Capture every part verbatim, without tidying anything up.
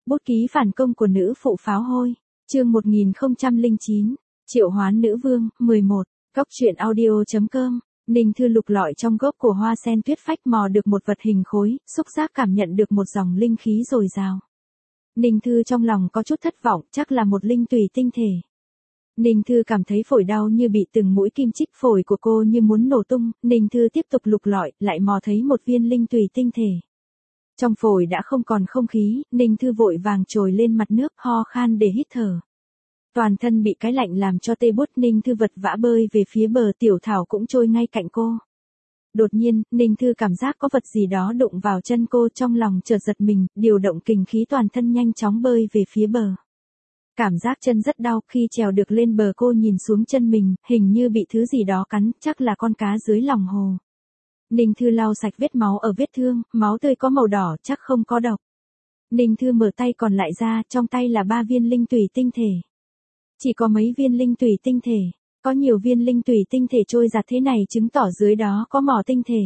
Bút ký phản công của nữ phụ pháo hôi. Chương một nghìn không trăm lẻ chín. Triệu hoán nữ vương. mười một. Cóc truyện audio chấm com. Ninh Thư lục lọi trong gốc của hoa sen tuyết phách mò được một vật hình khối, xúc giác cảm nhận được một dòng linh khí dồi dào. Ninh Thư trong lòng có chút thất vọng, chắc là một linh tùy tinh thể. Ninh Thư cảm thấy phổi đau như bị từng mũi kim chích, phổi của cô như muốn nổ tung. Ninh Thư tiếp tục lục lọi, lại mò thấy một viên linh tùy tinh thể. Trong phổi đã không còn không khí, Ninh Thư vội vàng trồi lên mặt nước, ho khan để hít thở. Toàn thân bị cái lạnh làm cho tê buốt, Ninh Thư vật vã bơi về phía bờ, Tiểu Thảo cũng trôi ngay cạnh cô. Đột nhiên, Ninh Thư cảm giác có vật gì đó đụng vào chân cô, trong lòng chợt giật mình, điều động kình khí toàn thân nhanh chóng bơi về phía bờ. Cảm giác chân rất đau, khi trèo được lên bờ cô nhìn xuống chân mình, hình như bị thứ gì đó cắn, chắc là con cá dưới lòng hồ. Ninh Thư lau sạch vết máu ở vết thương, máu tươi có màu đỏ, chắc không có độc. Ninh Thư mở tay còn lại ra, trong tay là ba viên linh tùy tinh thể. Chỉ có mấy viên linh tùy tinh thể, có nhiều viên linh tùy tinh thể trôi giạt thế này chứng tỏ dưới đó có mỏ tinh thể.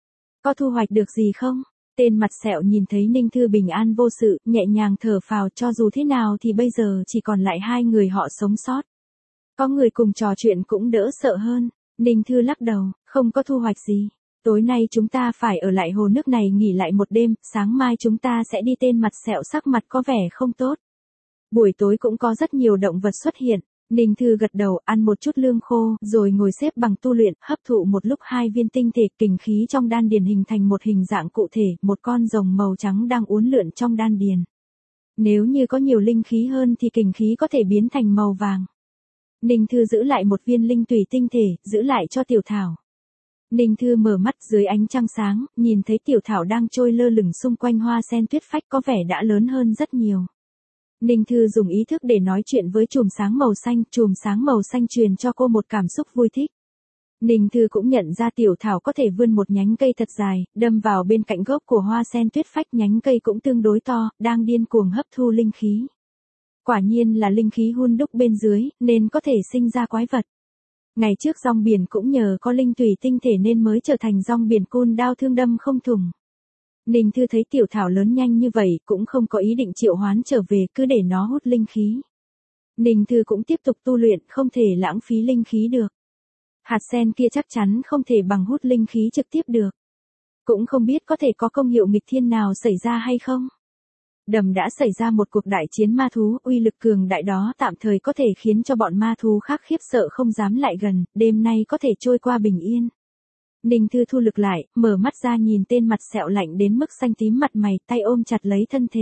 Có thu hoạch được gì không? Tên mặt sẹo nhìn thấy Ninh Thư bình an vô sự, nhẹ nhàng thở phào, cho dù thế nào thì bây giờ chỉ còn lại hai người họ sống sót. Có người cùng trò chuyện cũng đỡ sợ hơn. Ninh Thư lắc đầu, không có thu hoạch gì. Tối nay chúng ta phải ở lại hồ nước này nghỉ lại một đêm, sáng mai chúng ta sẽ đi. Tên mặt sẹo sắc mặt có vẻ không tốt. Buổi tối cũng có rất nhiều động vật xuất hiện. Ninh Thư gật đầu, ăn một chút lương khô, rồi ngồi xếp bằng tu luyện, hấp thụ một lúc hai viên tinh thể, kình khí trong đan điền hình thành một hình dạng cụ thể, một con rồng màu trắng đang uốn lượn trong đan điền. Nếu như có nhiều linh khí hơn thì kình khí có thể biến thành màu vàng. Ninh Thư giữ lại một viên linh tùy tinh thể, giữ lại cho Tiểu Thảo. Ninh Thư mở mắt dưới ánh trăng sáng, nhìn thấy Tiểu Thảo đang trôi lơ lửng xung quanh hoa sen tuyết phách, có vẻ đã lớn hơn rất nhiều. Ninh Thư dùng ý thức để nói chuyện với chùm sáng màu xanh, chùm sáng màu xanh truyền cho cô một cảm xúc vui thích. Ninh Thư cũng nhận ra Tiểu Thảo có thể vươn một nhánh cây thật dài, đâm vào bên cạnh gốc của hoa sen tuyết phách, nhánh cây cũng tương đối to, đang điên cuồng hấp thu linh khí. Quả nhiên là linh khí hun đúc bên dưới, nên có thể sinh ra quái vật. Ngày trước rong biển cũng nhờ có linh tùy tinh thể nên mới trở thành rong biển côn đao thương đâm không thủng. Ninh Thư thấy Tiểu Thảo lớn nhanh như vậy, cũng không có ý định triệu hoán trở về, cứ để nó hút linh khí. Ninh Thư cũng tiếp tục tu luyện, không thể lãng phí linh khí được. Hạt sen kia chắc chắn không thể bằng hút linh khí trực tiếp được. Cũng không biết có thể có công hiệu nghịch thiên nào xảy ra hay không. Đầm đã xảy ra một cuộc đại chiến ma thú, uy lực cường đại đó tạm thời có thể khiến cho bọn ma thú khác khiếp sợ không dám lại gần, đêm nay có thể trôi qua bình yên. Ninh Thư thu lực lại, mở mắt ra nhìn tên mặt sẹo lạnh đến mức xanh tím mặt mày, tay ôm chặt lấy thân thể.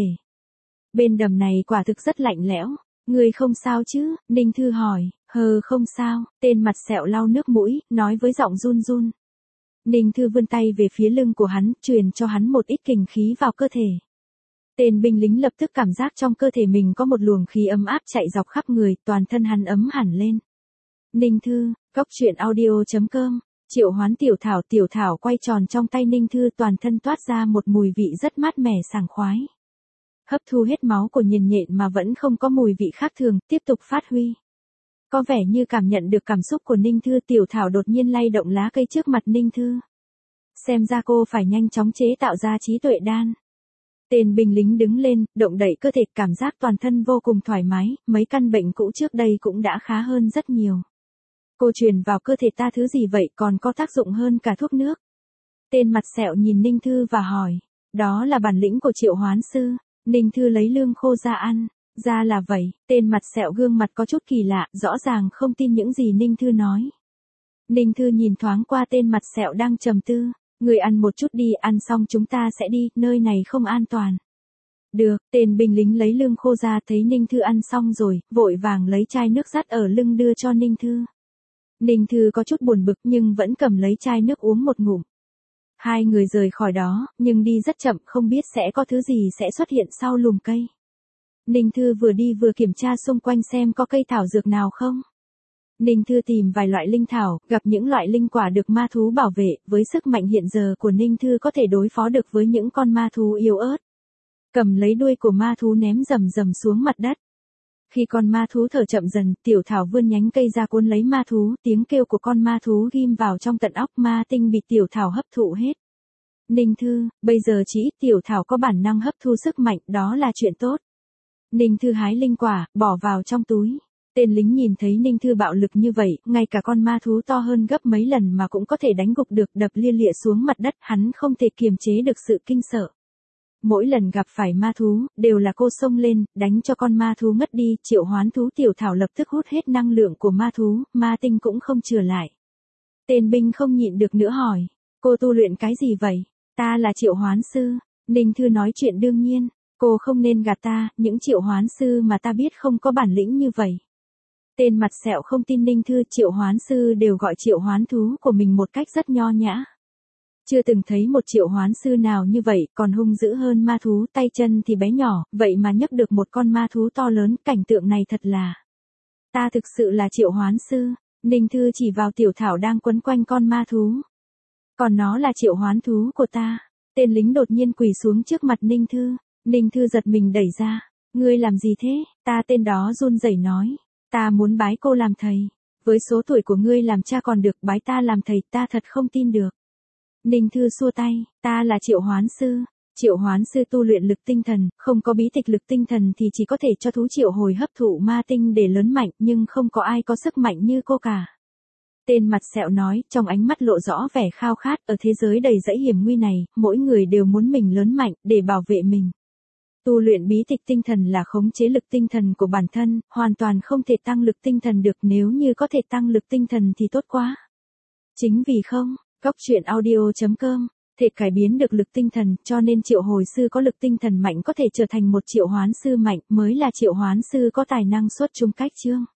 Bên đầm này quả thực rất lạnh lẽo. Người không sao chứ? Ninh Thư hỏi. Hờ, không sao. Tên mặt sẹo lau nước mũi, nói với giọng run run. Ninh Thư vươn tay về phía lưng của hắn, truyền cho hắn một ít kình khí vào cơ thể. Tên binh lính lập tức cảm giác trong cơ thể mình có một luồng khí ấm áp chạy dọc khắp người, toàn thân hắn ấm hẳn lên. Ninh Thư, cóc truyện audio chấm com. Triệu hoán Tiểu Thảo. Tiểu Thảo quay tròn trong tay Ninh Thư, toàn thân toát ra một mùi vị rất mát mẻ sảng khoái. Hấp thu hết máu của Nhện Nhện mà vẫn không có mùi vị khác thường, tiếp tục phát huy. Có vẻ như cảm nhận được cảm xúc của Ninh Thư, Tiểu Thảo đột nhiên lay động lá cây trước mặt Ninh Thư. Xem ra cô phải nhanh chóng chế tạo ra trí tuệ đan. Tên binh lính đứng lên, động đậy cơ thể, cảm giác toàn thân vô cùng thoải mái, mấy căn bệnh cũ trước đây cũng đã khá hơn rất nhiều. Cô truyền vào cơ thể ta thứ gì vậy, còn có tác dụng hơn cả thuốc nước. Tên mặt sẹo nhìn Ninh Thư và hỏi. Đó là bản lĩnh của triệu hoán sư. Ninh Thư lấy lương khô ra ăn. Ra là vậy. Tên mặt sẹo gương mặt có chút kỳ lạ, rõ ràng không tin những gì Ninh Thư nói. Ninh Thư nhìn thoáng qua tên mặt sẹo đang trầm tư. Người ăn một chút đi, ăn xong chúng ta sẽ đi, nơi này không an toàn. Được. Tên binh lính lấy lương khô ra, thấy Ninh Thư ăn xong rồi, vội vàng lấy chai nước dắt ở lưng đưa cho Ninh Thư. Ninh Thư có chút buồn bực nhưng vẫn cầm lấy chai nước uống một ngụm. Hai người rời khỏi đó, nhưng đi rất chậm, không biết sẽ có thứ gì sẽ xuất hiện sau lùm cây. Ninh Thư vừa đi vừa kiểm tra xung quanh xem có cây thảo dược nào không. Ninh Thư tìm vài loại linh thảo, gặp những loại linh quả được ma thú bảo vệ, với sức mạnh hiện giờ của Ninh Thư có thể đối phó được với những con ma thú yếu ớt. Cầm lấy đuôi của ma thú ném rầm rầm xuống mặt đất. Khi con ma thú thở chậm dần, Tiểu Thảo vươn nhánh cây ra cuốn lấy ma thú, tiếng kêu của con ma thú ghim vào trong tận óc, ma tinh bị Tiểu Thảo hấp thụ hết. Ninh Thư, bây giờ chỉ ít Tiểu Thảo có bản năng hấp thu sức mạnh, đó là chuyện tốt. Ninh Thư hái linh quả, bỏ vào trong túi. Tên lính nhìn thấy Ninh Thư bạo lực như vậy, ngay cả con ma thú to hơn gấp mấy lần mà cũng có thể đánh gục được, đập lia lịa xuống mặt đất, hắn không thể kiềm chế được sự kinh sợ. Mỗi lần gặp phải ma thú, đều là cô xông lên, đánh cho con ma thú ngất đi, triệu hoán thú tiểu thảo lập tức hút hết năng lượng của ma thú, ma tinh cũng không chừa lại. Tên binh không nhịn được nữa hỏi, cô tu luyện cái gì vậy? Ta là triệu hoán sư. Ninh Thư nói chuyện đương nhiên, cô không nên gạt ta, những triệu hoán sư mà ta biết không có bản lĩnh như vậy. Tên mặt sẹo không tin Ninh Thư, triệu hoán sư đều gọi triệu hoán thú của mình một cách rất nho nhã. Chưa từng thấy một triệu hoán sư nào như vậy, còn hung dữ hơn ma thú, tay chân thì bé nhỏ, vậy mà nhấc được một con ma thú to lớn, cảnh tượng này thật là. Ta thực sự là triệu hoán sư. Ninh Thư chỉ vào tiểu thảo đang quấn quanh con ma thú. Còn nó là triệu hoán thú của ta. Tên lính đột nhiên quỳ xuống trước mặt Ninh Thư. Ninh Thư giật mình đẩy ra. Ngươi làm gì thế? Ta tên đó run rẩy nói. Ta muốn bái cô làm thầy. Với số tuổi của ngươi làm cha còn được bái ta làm thầy, ta thật không tin được. Ninh Thư xua tay, ta là triệu hoán sư. Triệu hoán sư tu luyện lực tinh thần, không có bí tịch lực tinh thần thì chỉ có thể cho thú triệu hồi hấp thụ ma tinh để lớn mạnh, nhưng không có ai có sức mạnh như cô cả. Tên mặt sẹo nói, trong ánh mắt lộ rõ vẻ khao khát, ở thế giới đầy dẫy hiểm nguy này, mỗi người đều muốn mình lớn mạnh, để bảo vệ mình. Tu luyện bí tịch tinh thần là khống chế lực tinh thần của bản thân, hoàn toàn không thể tăng lực tinh thần được, nếu như có thể tăng lực tinh thần thì tốt quá. Chính vì không, Cóc truyện audio chấm com, thể cải biến được lực tinh thần, cho nên triệu hồi sư có lực tinh thần mạnh có thể trở thành một triệu hoán sư mạnh, mới là triệu hoán sư có tài năng xuất chúng cách chương.